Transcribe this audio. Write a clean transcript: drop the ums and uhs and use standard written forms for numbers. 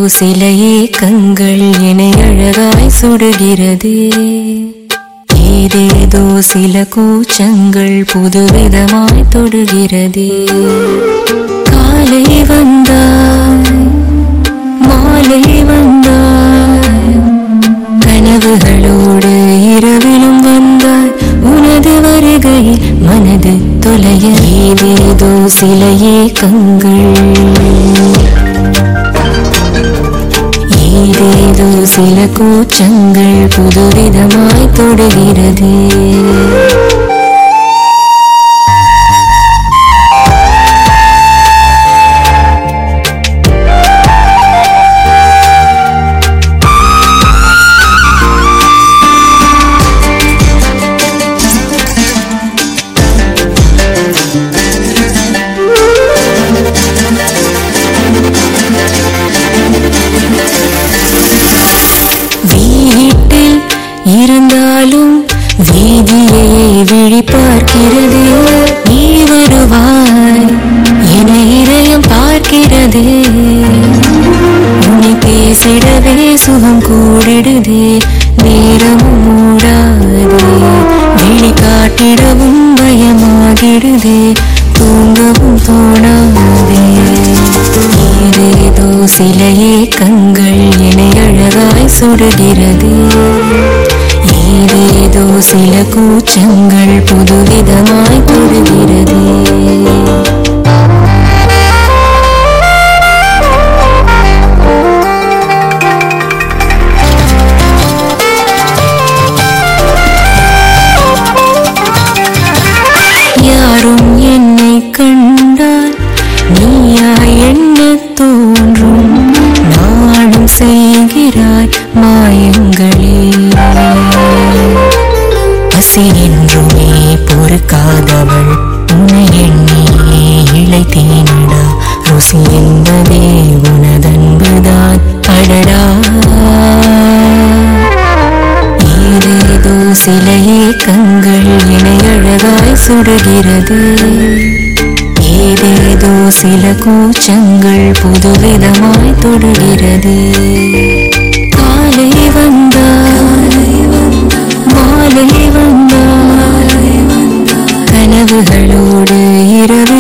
சில ஏக்கங்கள் என்னை அழகாய் சுடுகிறது. ஏதேதோ சில கூச்சங்கள் புதுவிதமாய் தொடுகிறது. காலை வந்தாய் மாலை வந்தாய், கனவுகளோடு இரவிலும் வந்தாய். உனது வருகையில் மனது தொலைய ஏதேதோ சில ஏக்கங்கள், ஏதேதோ சில கூச்சங்கள் புதுவிதமாய் தொடுகிறது. வீட்டில் இருந்தாலும் வீதியை விழி பார்க்கிறது. நீ வருவாய் என இதயம் பார்க்கிறது. உன்னை பேசிடவே சுகம் கூடிடுதே. நேரமும் மூடாதே, விழி காட்டிடவும் பயமாகிடுதே. தூங்கவும் தோணாதே. ஏதேதோ சில ஏக்கங்கள் என்னை அழகாய் சுடுகிறது. ஏதேதோ சில கூச்சங்கள் புதுவிதமாய் தொடுகிறது. யாரும் என்னை கண்டால் நீயாய் என்ன தோன்றும். நாளும் செய்கிறாய் மாயங்களே. பசி என்றுமே பொறுக்காதவள் உன்னை எண்ணியே இழைத்தேனடா. ருசி என்பதே உனதன்புதான் அடடா. ஏதேதோ சில ஏக்கங்கள் என்னை அழகாய் சுடுகிறது. ஏதேதோ சில கூச்சங்கள் புதுவிதமாய் தொடுகிறது. காலை வந்தாய் மாலை வந்தாய், கனவுகளோடு இரவு